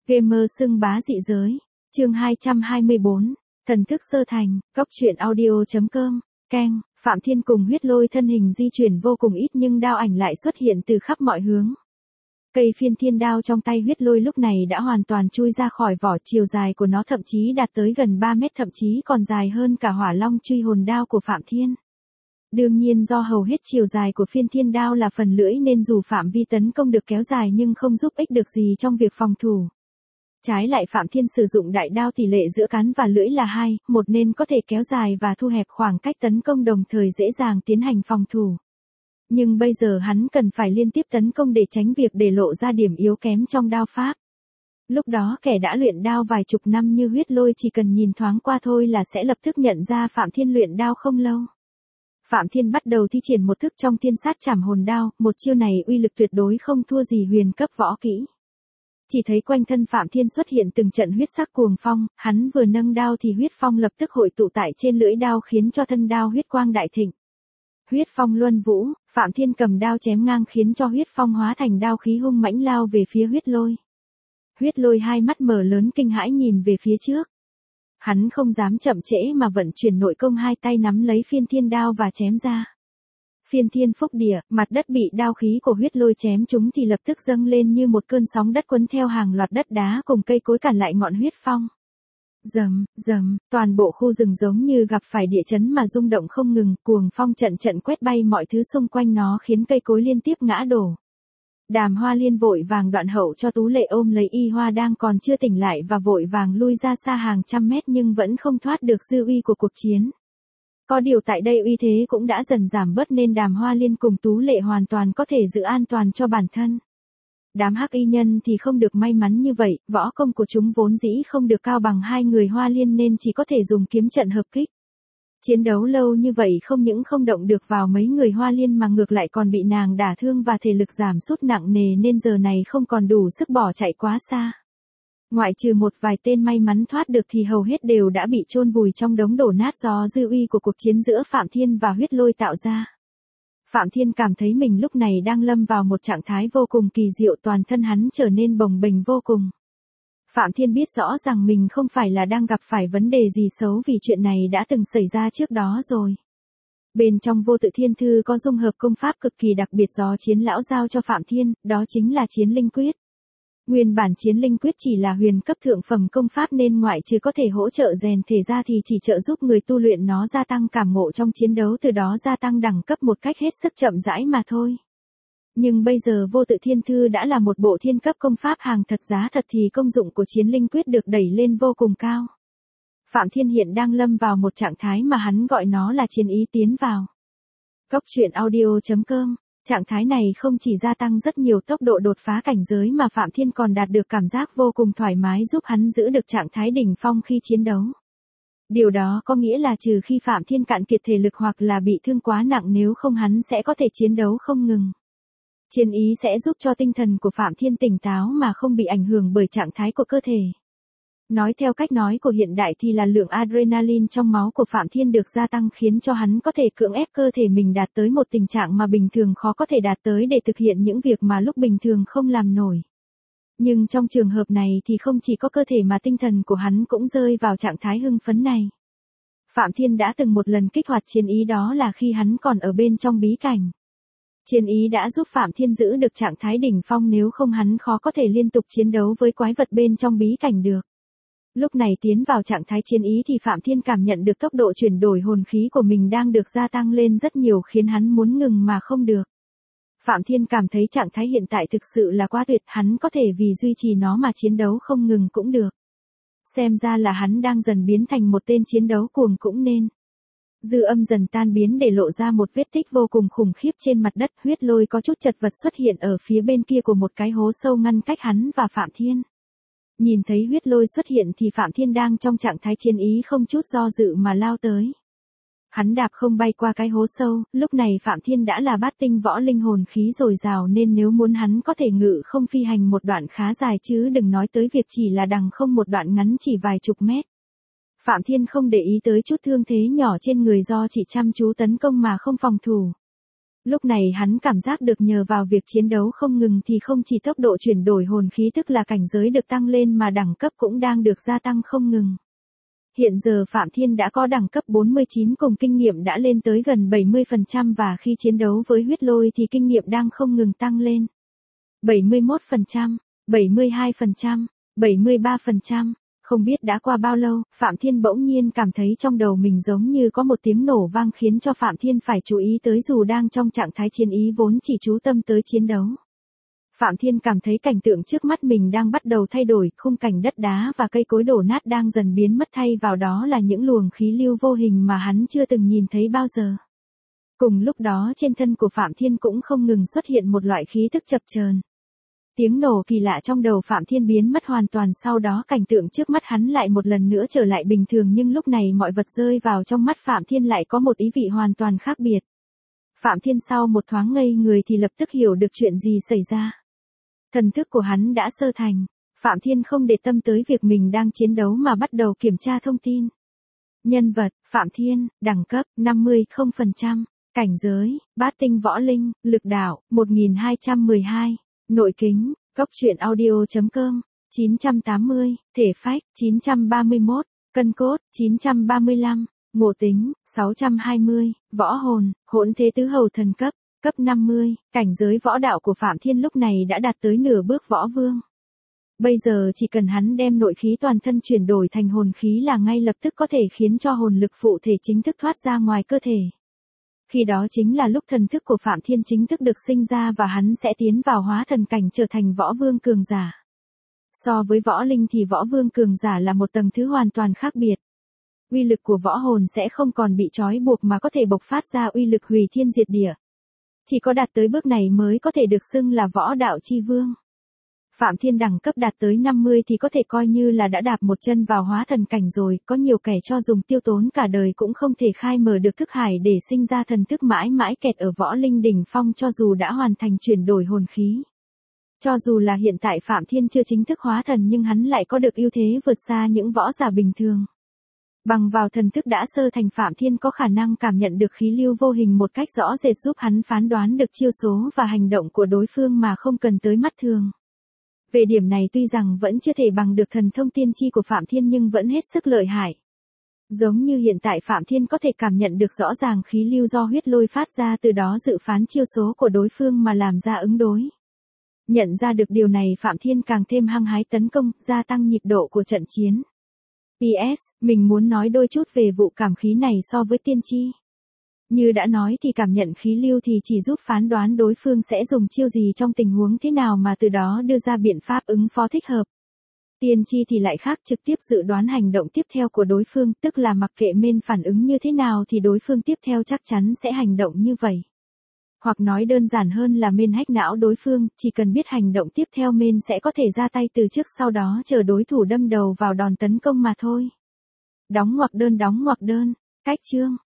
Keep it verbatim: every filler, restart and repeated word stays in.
Gamer xưng bá dị giới. Chương hai trăm hai mươi bốn. Thần thức sơ thành. Cóc truyện audio chấm com. Keng. Phạm Thiên cùng Huyết Lôi thân hình di chuyển vô cùng ít nhưng đao ảnh lại xuất hiện từ khắp mọi hướng. Cây phiên thiên đao trong tay Huyết Lôi lúc này đã hoàn toàn chui ra khỏi vỏ, chiều dài của nó thậm chí đạt tới gần ba mét, thậm chí còn dài hơn cả hỏa long truy hồn đao của Phạm Thiên. Đương nhiên do hầu hết chiều dài của phiên thiên đao là phần lưỡi nên dù phạm vi tấn công được kéo dài nhưng không giúp ích được gì trong việc phòng thủ. Trái lại Phạm Thiên sử dụng đại đao tỷ lệ giữa cán và lưỡi là hai, một nên có thể kéo dài và thu hẹp khoảng cách tấn công đồng thời dễ dàng tiến hành phòng thủ. Nhưng bây giờ hắn cần phải liên tiếp tấn công để tránh việc để lộ ra điểm yếu kém trong đao pháp. Lúc đó kẻ đã luyện đao vài chục năm như Huyết Lôi chỉ cần nhìn thoáng qua thôi là sẽ lập tức nhận ra Phạm Thiên luyện đao không lâu. Phạm Thiên bắt đầu thi triển một thức trong Thiên Sát Trảm Hồn Đao, một chiêu này uy lực tuyệt đối không thua gì huyền cấp võ kỹ. Chỉ thấy quanh thân Phạm Thiên xuất hiện từng trận huyết sắc cuồng phong, hắn vừa nâng đao thì huyết phong lập tức hội tụ tại trên lưỡi đao khiến cho thân đao huyết quang đại thịnh. Huyết phong luân vũ, Phạm Thiên cầm đao chém ngang khiến cho huyết phong hóa thành đao khí hung mãnh lao về phía Huyết Lôi. Huyết Lôi hai mắt mở lớn kinh hãi nhìn về phía trước. Hắn không dám chậm trễ mà vận chuyển nội công, hai tay nắm lấy phiên thiên đao và chém ra. Phiên thiên phúc địa, mặt đất bị đao khí của Huyết Lôi chém trúng thì lập tức dâng lên như một cơn sóng đất cuốn theo hàng loạt đất đá cùng cây cối cản lại ngọn huyết phong. Rầm, rầm, toàn bộ khu rừng giống như gặp phải địa chấn mà rung động không ngừng, cuồng phong trận trận quét bay mọi thứ xung quanh nó khiến cây cối liên tiếp ngã đổ. Đàm Hoa Liên vội vàng đoạn hậu cho Tú Lệ ôm lấy Y Hoa đang còn chưa tỉnh lại và vội vàng lui ra xa hàng trăm mét nhưng vẫn không thoát được dư uy của cuộc chiến. Có điều tại đây uy thế cũng đã dần giảm bớt nên Đàm Hoa Liên cùng Tú Lệ hoàn toàn có thể giữ an toàn cho bản thân. Đám hắc y nhân thì không được may mắn như vậy, võ công của chúng vốn dĩ không được cao bằng hai người Hoa Liên nên chỉ có thể dùng kiếm trận hợp kích. Chiến đấu lâu như vậy không những không động được vào mấy người Hoa Liên mà ngược lại còn bị nàng đả thương và thể lực giảm sút nặng nề nên giờ này không còn đủ sức bỏ chạy quá xa. Ngoại trừ một vài tên may mắn thoát được thì hầu hết đều đã bị chôn vùi trong đống đổ nát do dư uy của cuộc chiến giữa Phạm Thiên và Huyết Lôi tạo ra. Phạm Thiên cảm thấy mình lúc này đang lâm vào một trạng thái vô cùng kỳ diệu, toàn thân hắn trở nên bồng bềnh vô cùng. Phạm Thiên biết rõ rằng mình không phải là đang gặp phải vấn đề gì xấu vì chuyện này đã từng xảy ra trước đó rồi. Bên trong Vô Tự Thiên Thư có dung hợp công pháp cực kỳ đặc biệt do Chiến Lão giao cho Phạm Thiên, đó chính là Chiến Linh Quyết. Nguyên bản Chiến Linh Quyết chỉ là huyền cấp thượng phẩm công pháp nên ngoại trừ có thể hỗ trợ rèn thể ra thì chỉ trợ giúp người tu luyện nó gia tăng cảm ngộ trong chiến đấu, từ đó gia tăng đẳng cấp một cách hết sức chậm rãi mà thôi. Nhưng bây giờ Vô Tự Thiên Thư đã là một bộ thiên cấp công pháp hàng thật giá thật thì công dụng của Chiến Linh Quyết được đẩy lên vô cùng cao. Phạm Thiên hiện đang lâm vào một trạng thái mà hắn gọi nó là chiến ý tiến vào. Cóc truyện audio chấm com. Trạng thái này không chỉ gia tăng rất nhiều tốc độ đột phá cảnh giới mà Phạm Thiên còn đạt được cảm giác vô cùng thoải mái, giúp hắn giữ được trạng thái đỉnh phong khi chiến đấu. Điều đó có nghĩa là trừ khi Phạm Thiên cạn kiệt thể lực hoặc là bị thương quá nặng, nếu không hắn sẽ có thể chiến đấu không ngừng. Chiến ý sẽ giúp cho tinh thần của Phạm Thiên tỉnh táo mà không bị ảnh hưởng bởi trạng thái của cơ thể. Nói theo cách nói của hiện đại thì là lượng adrenaline trong máu của Phạm Thiên được gia tăng khiến cho hắn có thể cưỡng ép cơ thể mình đạt tới một tình trạng mà bình thường khó có thể đạt tới để thực hiện những việc mà lúc bình thường không làm nổi. Nhưng trong trường hợp này thì không chỉ có cơ thể mà tinh thần của hắn cũng rơi vào trạng thái hưng phấn này. Phạm Thiên đã từng một lần kích hoạt chiến ý, đó là khi hắn còn ở bên trong bí cảnh. Chiến ý đã giúp Phạm Thiên giữ được trạng thái đỉnh phong, nếu không hắn khó có thể liên tục chiến đấu với quái vật bên trong bí cảnh được. Lúc này tiến vào trạng thái chiến ý thì Phạm Thiên cảm nhận được tốc độ chuyển đổi hồn khí của mình đang được gia tăng lên rất nhiều khiến hắn muốn ngừng mà không được. Phạm Thiên cảm thấy trạng thái hiện tại thực sự là quá tuyệt, hắn có thể vì duy trì nó mà chiến đấu không ngừng cũng được. Xem ra là hắn đang dần biến thành một tên chiến đấu cuồng cũng nên. Dư âm dần tan biến để lộ ra một vết tích vô cùng khủng khiếp trên mặt đất. Huyết Lôi có chút chật vật xuất hiện ở phía bên kia của một cái hố sâu ngăn cách hắn và Phạm Thiên. Nhìn thấy Huyết Lôi xuất hiện thì Phạm Thiên đang trong trạng thái chiến ý không chút do dự mà lao tới. Hắn đạp không bay qua cái hố sâu, lúc này Phạm Thiên đã là bát tinh võ linh hồn khí dồi dào nên nếu muốn hắn có thể ngự không phi hành một đoạn khá dài chứ đừng nói tới việc chỉ là đằng không một đoạn ngắn chỉ vài chục mét. Phạm Thiên không để ý tới chút thương thế nhỏ trên người do chỉ chăm chú tấn công mà không phòng thủ. Lúc này hắn cảm giác được nhờ vào việc chiến đấu không ngừng thì không chỉ tốc độ chuyển đổi hồn khí tức là cảnh giới được tăng lên mà đẳng cấp cũng đang được gia tăng không ngừng. Hiện giờ Phạm Thiên đã có đẳng cấp bốn mươi chín cùng kinh nghiệm đã lên tới gần bảy mươi phần trăm và khi chiến đấu với huyết lôi thì kinh nghiệm đang không ngừng tăng lên. bảy mươi mốt phần trăm, bảy mươi hai phần trăm, bảy mươi ba phần trăm. Không biết đã qua bao lâu, Phạm Thiên bỗng nhiên cảm thấy trong đầu mình giống như có một tiếng nổ vang khiến cho Phạm Thiên phải chú ý tới dù đang trong trạng thái chiến ý vốn chỉ chú tâm tới chiến đấu. Phạm Thiên cảm thấy cảnh tượng trước mắt mình đang bắt đầu thay đổi, khung cảnh đất đá và cây cối đổ nát đang dần biến mất thay vào đó là những luồng khí lưu vô hình mà hắn chưa từng nhìn thấy bao giờ. Cùng lúc đó trên thân của Phạm Thiên cũng không ngừng xuất hiện một loại khí tức chập chờn. Tiếng nổ kỳ lạ trong đầu Phạm Thiên biến mất hoàn toàn, sau đó cảnh tượng trước mắt hắn lại một lần nữa trở lại bình thường, nhưng lúc này mọi vật rơi vào trong mắt Phạm Thiên lại có một ý vị hoàn toàn khác biệt. Phạm Thiên sau một thoáng ngây người thì lập tức hiểu được chuyện gì xảy ra. Thần thức của hắn đã sơ thành, Phạm Thiên không để tâm tới việc mình đang chiến đấu mà bắt đầu kiểm tra thông tin. Nhân vật, Phạm Thiên, đẳng cấp, năm mươi phần trăm, cảnh giới, bát tinh võ linh, lực đạo, một nghìn hai trăm mười hai. Nội kính, cốc truyện audio chấm com, chín trăm tám mươi, thể phách, chín trăm ba mươi mốt, cân cốt, chín trăm ba mươi lăm, ngộ tính, sáu trăm hai mươi, võ hồn, hỗn thế tứ hầu thần cấp, cấp năm mươi, cảnh giới võ đạo của Phạm Thiên lúc này đã đạt tới nửa bước võ vương. Bây giờ chỉ cần hắn đem nội khí toàn thân chuyển đổi thành hồn khí là ngay lập tức có thể khiến cho hồn lực phụ thể chính thức thoát ra ngoài cơ thể. Khi đó chính là lúc thần thức của Phạm Thiên chính thức được sinh ra và hắn sẽ tiến vào hóa thần cảnh trở thành võ vương cường giả. So với võ linh thì võ vương cường giả là một tầng thứ hoàn toàn khác biệt. Uy lực của võ hồn sẽ không còn bị trói buộc mà có thể bộc phát ra uy lực hủy thiên diệt địa. Chỉ có đạt tới bước này mới có thể được xưng là võ đạo chi vương. Phạm Thiên đẳng cấp đạt tới năm mươi thì có thể coi như là đã đạp một chân vào hóa thần cảnh rồi, có nhiều kẻ cho dùng tiêu tốn cả đời cũng không thể khai mở được thức hải để sinh ra thần thức mãi mãi kẹt ở võ linh đỉnh phong cho dù đã hoàn thành chuyển đổi hồn khí. Cho dù là hiện tại Phạm Thiên chưa chính thức hóa thần nhưng hắn lại có được ưu thế vượt xa những võ giả bình thường. Bằng vào thần thức đã sơ thành, Phạm Thiên có khả năng cảm nhận được khí lưu vô hình một cách rõ rệt giúp hắn phán đoán được chiêu số và hành động của đối phương mà không cần tới mắt thường. Về điểm này tuy rằng vẫn chưa thể bằng được thần thông tiên tri của Phạm Thiên nhưng vẫn hết sức lợi hại. Giống như hiện tại Phạm Thiên có thể cảm nhận được rõ ràng khí lưu do huyết lôi phát ra, từ đó dự phán chiêu số của đối phương mà làm ra ứng đối. Nhận ra được điều này Phạm Thiên càng thêm hăng hái tấn công, gia tăng nhịp độ của trận chiến. pê ét, mình muốn nói đôi chút về vụ cảm khí này so với tiên tri. Như đã nói thì cảm nhận khí lưu thì chỉ giúp phán đoán đối phương sẽ dùng chiêu gì trong tình huống thế nào mà từ đó đưa ra biện pháp ứng phó thích hợp. Tiên tri thì lại khác, trực tiếp dự đoán hành động tiếp theo của đối phương, tức là mặc kệ men phản ứng như thế nào thì đối phương tiếp theo chắc chắn sẽ hành động như vậy. Hoặc nói đơn giản hơn là men hack não đối phương, chỉ cần biết hành động tiếp theo men sẽ có thể ra tay từ trước sau đó chờ đối thủ đâm đầu vào đòn tấn công mà thôi. Đóng ngoặc đơn đóng ngoặc đơn, cách chương.